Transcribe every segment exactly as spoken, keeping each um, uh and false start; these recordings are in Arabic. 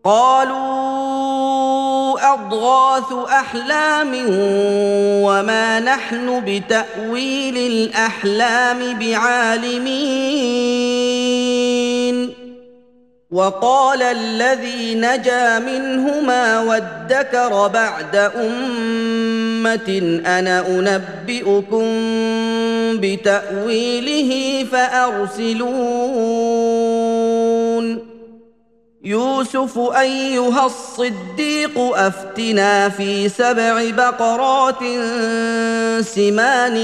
قالوا أضغاث أحلام وما نحن بتأويل الأحلام بعالمين وقال الذي نجا منهما وادكر بعد أمة أنا أنبئكم بتأويله فأرسلون يوسف أيها الصديق أفتنا في سبع بقرات سمان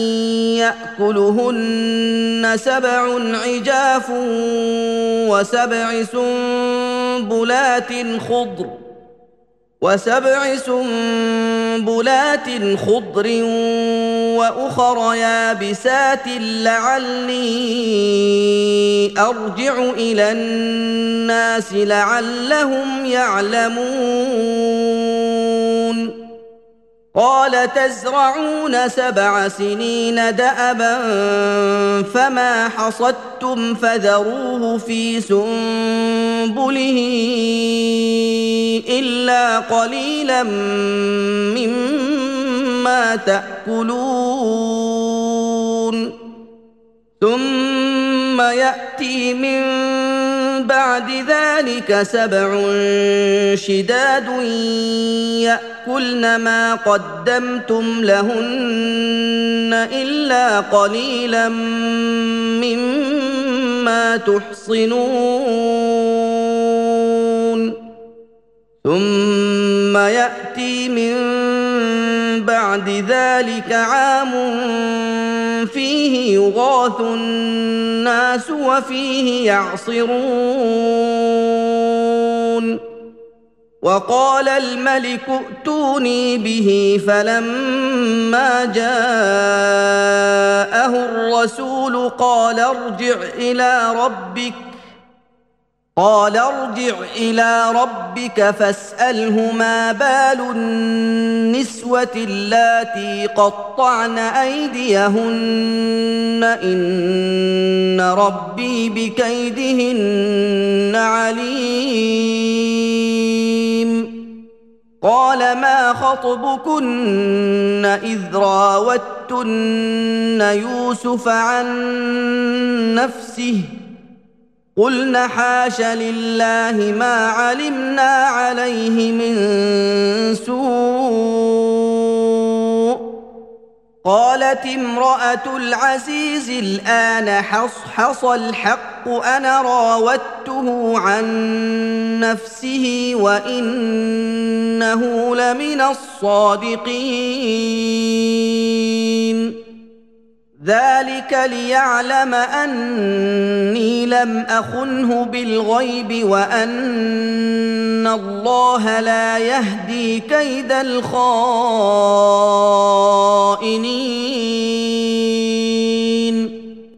يأكلهن سبع عجاف وسبع سنبلات خضر وسبع سنبلات خضر وأخر يابسات لعلي أرجع إلى الناس لعلهم يعلمون قال تزرعون سبع سنين دأبا فما حصدتم فذروه في سنبله إلا قليلا مما تأكلون ثم يأتي من بعد ذلك سبع شداد يأكلن ما قدمتم لهن إلا قليلا مما تحصنون ثم يأتي من بعد ذلك عام فيه يغاث الناس وفيه يعصرون وقال الملك ائتوني به فلما جاءه الرسول قال ارجع إلى ربك قال ارجع إلى ربك فاسأله ما بال النسوة اللاتي قطعن أيديهن إن ربي بكيدهن عليم قال ما خطبكن إذ راوتن يوسف عن نفسه قلنا حاش لله ما علمنا عليه من سوء قالت امرأة العزيز الآن حصحص الحق أنا راودته عن نفسه وإنه لمن الصادقين ذلك ليعلم أني لم أخنه بالغيب وأن الله لا يهدي كيد الخائنين